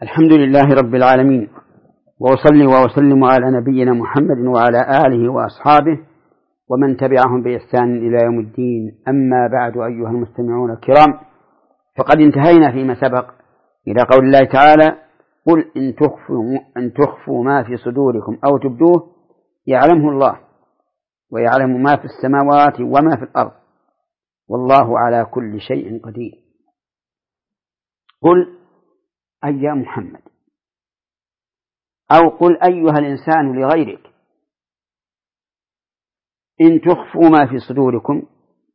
الحمد لله رب العالمين، وأصلي وأسلم على نبينا محمد وعلى آله وأصحابه ومن تبعهم بإحسان إلى يوم الدين. أما بعد، أيها المستمعون الكرام، فقد انتهينا فيما سبق إلى قول الله تعالى: قل إن تخفوا ما في صدوركم أو تبدوه يعلمه الله ويعلم ما في السماوات وما في الأرض والله على كل شيء قدير. قل أي يا محمد، أو قل أيها الإنسان لغيرك: إن تخفوا ما في صدوركم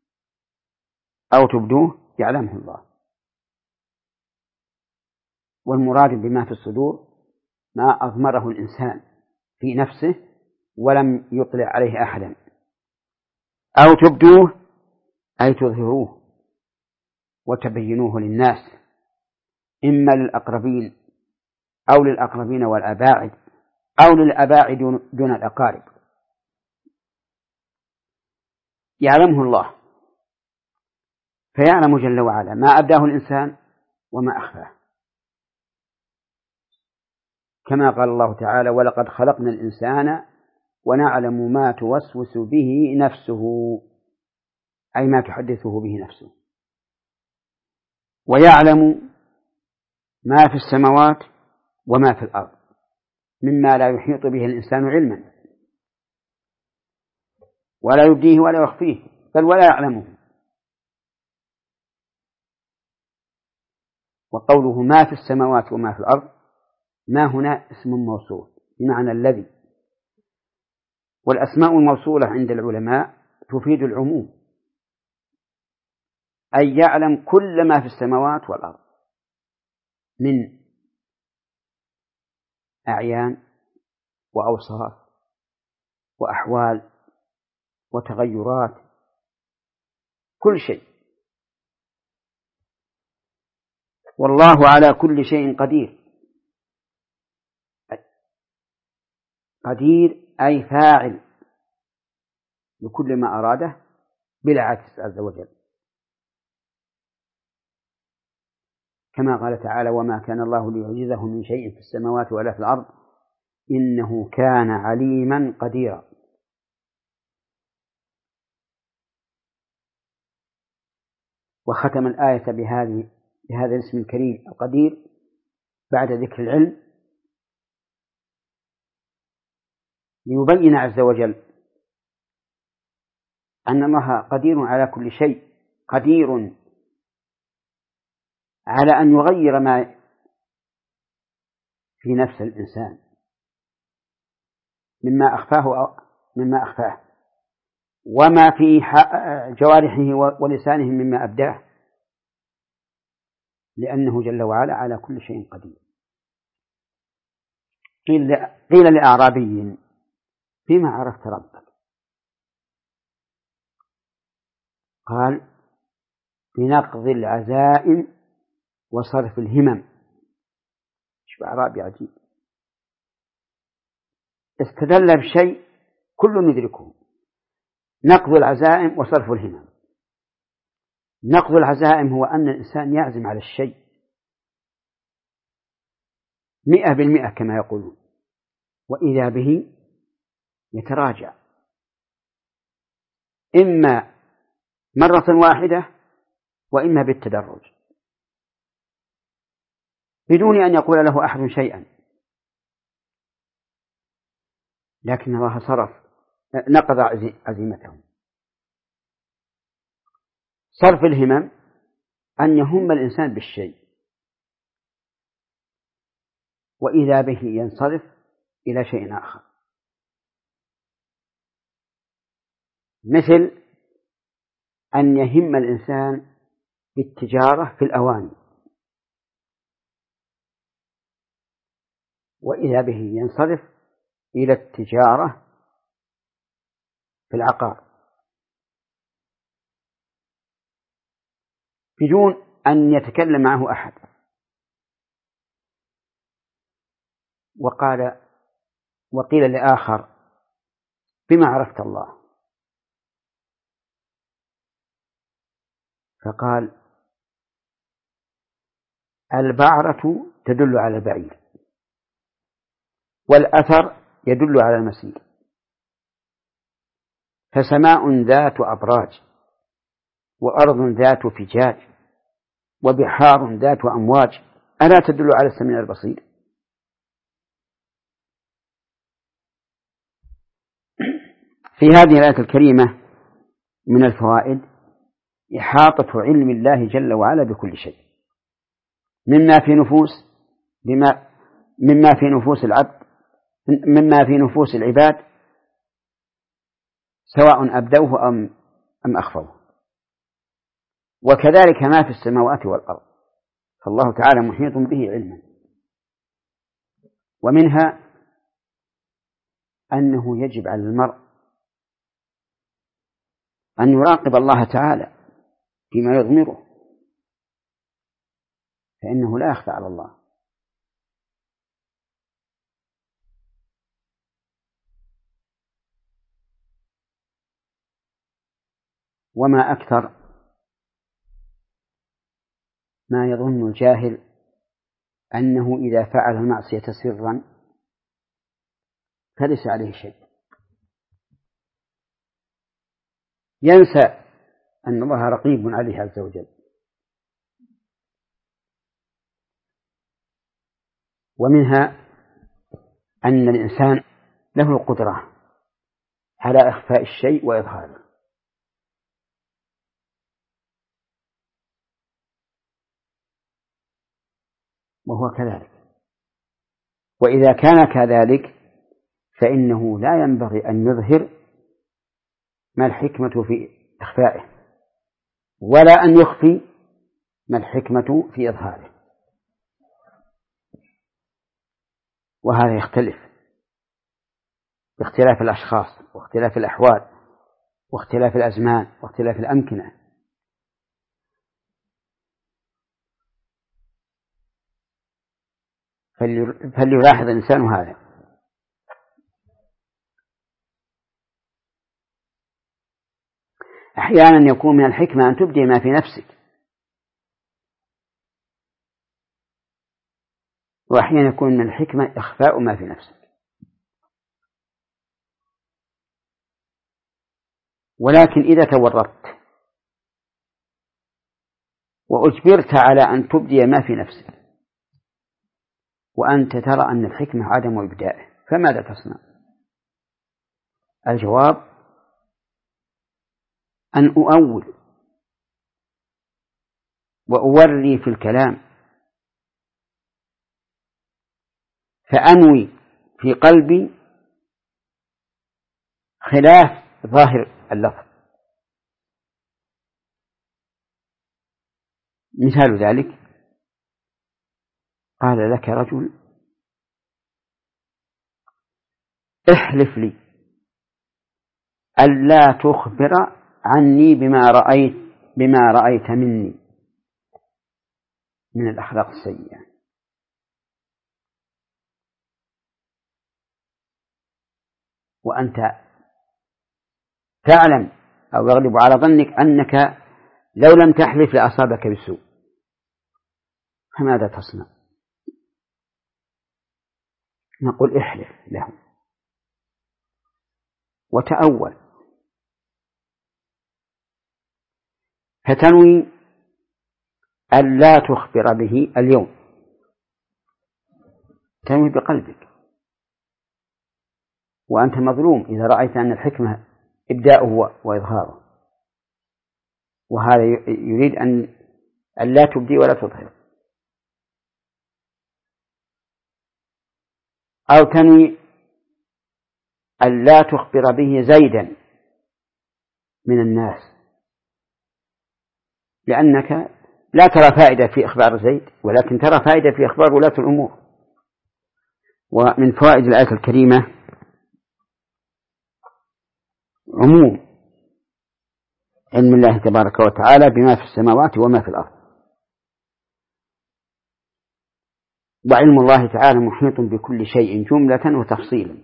أو تبدوه يعلمه الله. والمراد بما في الصدور ما أضمره الإنسان في نفسه ولم يطلع عليه أحدا، أو تبدوه أي تظهروه وتبينوه للناس، إما للأقربين أو للأقربين والأباعد أو للأباعد دون الأقارب. يعلمه الله، فيعلم جل وعلا ما أبداه الإنسان وما أخفاه، كما قال الله تعالى: ولقد خلقنا الإنسان ونعلم ما توسوس به نفسه، أي ما تحدثه به نفسه. ويعلم ما في السماوات وما في الأرض مما لا يحيط به الإنسان علما، ولا يبديه ولا يخفيه، بل ولا يعلمه. وقوله ما في السماوات وما في الأرض، ما هنا اسم موصول بمعنى الذي، والأسماء الموصولة عند العلماء تفيد العموم، أي يعلم كل ما في السماوات والأرض من أعيان وأوصاف وأحوال وتغيرات، كل شيء. والله على كل شيء قدير. قدير أي فاعل لكل ما أراده بلا عجز عز وجل، كما قال تعالى: وما كان الله ليعجزه من شيء في السماوات ولا في الأرض إنه كان عليما قديرا. وختم الآية بهذا الاسم الكريم القدير بعد ذكر العلم، ليبين عز وجل أن الله قدير على كل شيء، قدير على أن يغير ما في نفس الإنسان مما أخفاه وما في جوارحه ولسانه مما أبداه، لأنه جل وعلا على كل شيء قدير. قيل لأعرابي: فيما عرفت ربك؟ قال: بنقض العزائم وصرف الهمم. شوف أعرابي عجيب، استدل بشيء كل ندركه: نقض العزائم وصرف الهمم. نقض العزائم هو أن الإنسان يعزم على الشيء 100% كما يقولون، وإذا به يتراجع، إما مرة واحدة وإما بالتدرج، بدون أن يقول له أحد شيئا. لكن الله نقض عزيمته. صرف الهمم أن يهم الإنسان بالشيء وإذا به ينصرف إلى شيء آخر، مثل أن يهم الإنسان بالتجارة في الأواني وإذا به ينصرف إلى التجارة في العقار، بدون أن يتكلم معه أحد. وقيل لآخر: بما عرفت الله؟ فقال: البعرة تدل على البعيد، والأثر يدل على المسير. فسماء ذات أبراج، وأرض ذات فجاج، وبحار ذات أمواج، ألا تدل على السميع البصير؟ في هذه الآية الكريمة من الفوائد إحاطة علم الله جل وعلا بكل شيء، مما في نفوس العباد، سواء أبدوه أم أخفوه، وكذلك ما في السماوات والأرض، فالله تعالى محيط به علما. ومنها أنه يجب على المرء أن يراقب الله تعالى فيما يضمره، فإنه لا يخفى على الله. وما أكثر ما يظن الجاهل أنه إذا فعل المعصية سرا فليس عليه شيء، ينسى أن الله رقيب عليه عز وجل. ومنها أن الإنسان له القدرة على إخفاء الشيء وإظهاره، وهو كذلك. وإذا كان كذلك فإنه لا ينبغي أن يظهر ما الحكمة في إخفائه، ولا أن يخفي ما الحكمة في إظهاره، وهذا يختلف باختلاف الأشخاص واختلاف الأحوال واختلاف الأزمان واختلاف الأمكنة. فليلاحظ الإنسان هذا. أحيانا يكون من الحكمة أن تبدي ما في نفسك، وأحيانا يكون من الحكمة إخفاء ما في نفسك. ولكن إذا تورطت وأجبرت على أن تبدي ما في نفسك وأنت ترى أن الحكمة عدم إبدائه، فماذا تصنع؟ الجواب أن أؤول وأوري في الكلام، فأنوي في قلبي خلاف ظاهر اللفظ. مثال ذلك قال لك رجل احلف لي ألا تخبر عني بما رأيت مني من الأخلاق السيئة، وأنت تعلم أو يغلب على ظنك أنك لو لم تحلف لأصابك بالسوء، فماذا تصنع؟ نقول احلف له وتأول، فتنوي ألا تخبر به اليوم، تنوي بقلبك، وأنت مظلوم إذا رأيت أن الحكمة إبداؤه وإظهاره، وهذا يريد أن لا تبدي ولا تظهر. أو تنوي أن لا تخبر به زيدا من الناس، لأنك لا ترى فائدة في إخبار زيد، ولكن ترى فائدة في إخبار ولاة الأمور. ومن فوائد الآية الكريمة عموم علم الله تبارك وتعالى بما في السماوات وما في الأرض، وعلم الله تعالى محيط بكل شيء جملة وتفصيلا،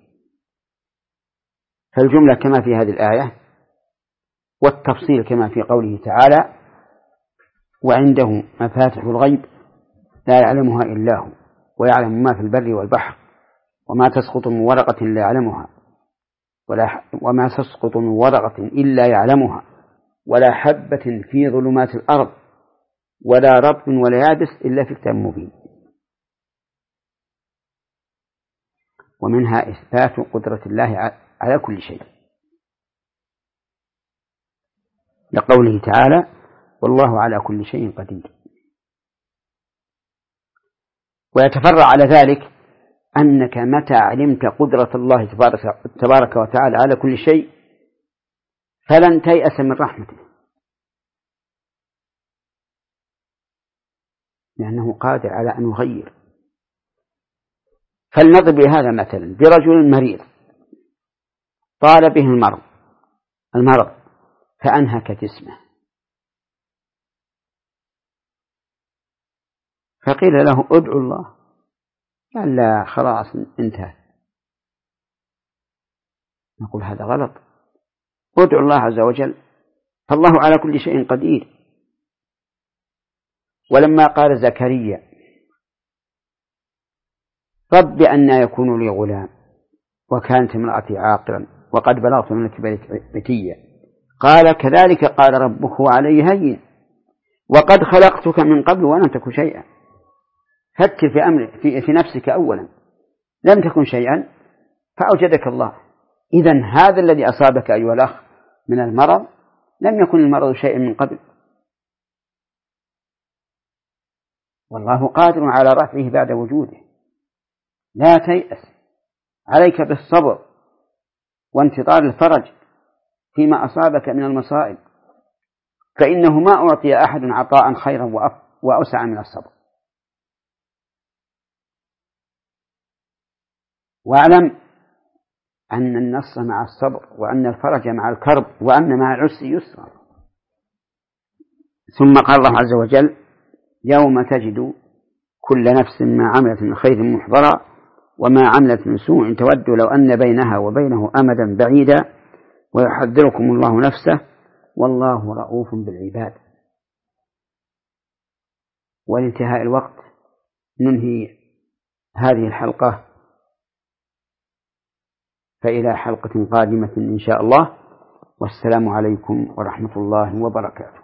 فالجملة كما في هذه الآية، والتفصيل كما في قوله تعالى وعنده مفاتح الغيب لا يعلمها إلا هو ويعلم ما في البر والبحر، وما تسقط من ورقة لا يعلمها وما تسقط من ورقة إلا يعلمها، ولا حبة في ظلمات الأرض ولا رطب ولا يابس إلا في كتاب مبين. ومنها إثبات قدرة الله على كل شيء، لقوله تعالى: والله على كل شيء قدير. ويتفرع على ذلك أنك متى علمت قدرة الله تبارك وتعالى على كل شيء فلن تيأس من رحمته، لأنه قادر على أن يغير. فلنضرب هذا مثلا برجل مريض طال به المرض فأنهك جسمه، فقيل له: ادعو الله. قال: لا، خلاص انتهى. نقول: هذا غلط، ادعو الله عز وجل، فالله على كل شيء قدير. ولما قال زكريا: رب أنى يكون لي غلام وكانت امرأتي عاقرا وقد بلغت من الكبر عتيا، قال: كذلك قال ربك هو علي هين وقد خلقتك من قبل ولم تكن شيئا. فكر في أمر في نفسك أولا، لم تكن شيئا فأوجدك الله. إذن هذا الذي أصابك أيها الأخ من المرض لم يكن المرض شيئا من قبل، والله قادر على رفعه بعد وجوده. لا تيأس، عليك بالصبر وانتظار الفرج فيما أصابك من المصائب، فإنه ما أعطي أحد عطاء خيرا وأوسع من الصبر. واعلم أن النصر مع الصبر، وأن الفرج مع الكرب، وأن مع العسر يسرا. ثم قال الله عز وجل: يوم تجد كل نفس ما عملت من خير محضرا وما عملت من سوء تود لو أن بينها وبينه أمدا بعيدا ويحذركم الله نفسه والله رؤوف بالعباد. ولانتهاء الوقت ننهي هذه الحلقة، فإلى حلقة قادمة إن شاء الله، والسلام عليكم ورحمة الله وبركاته.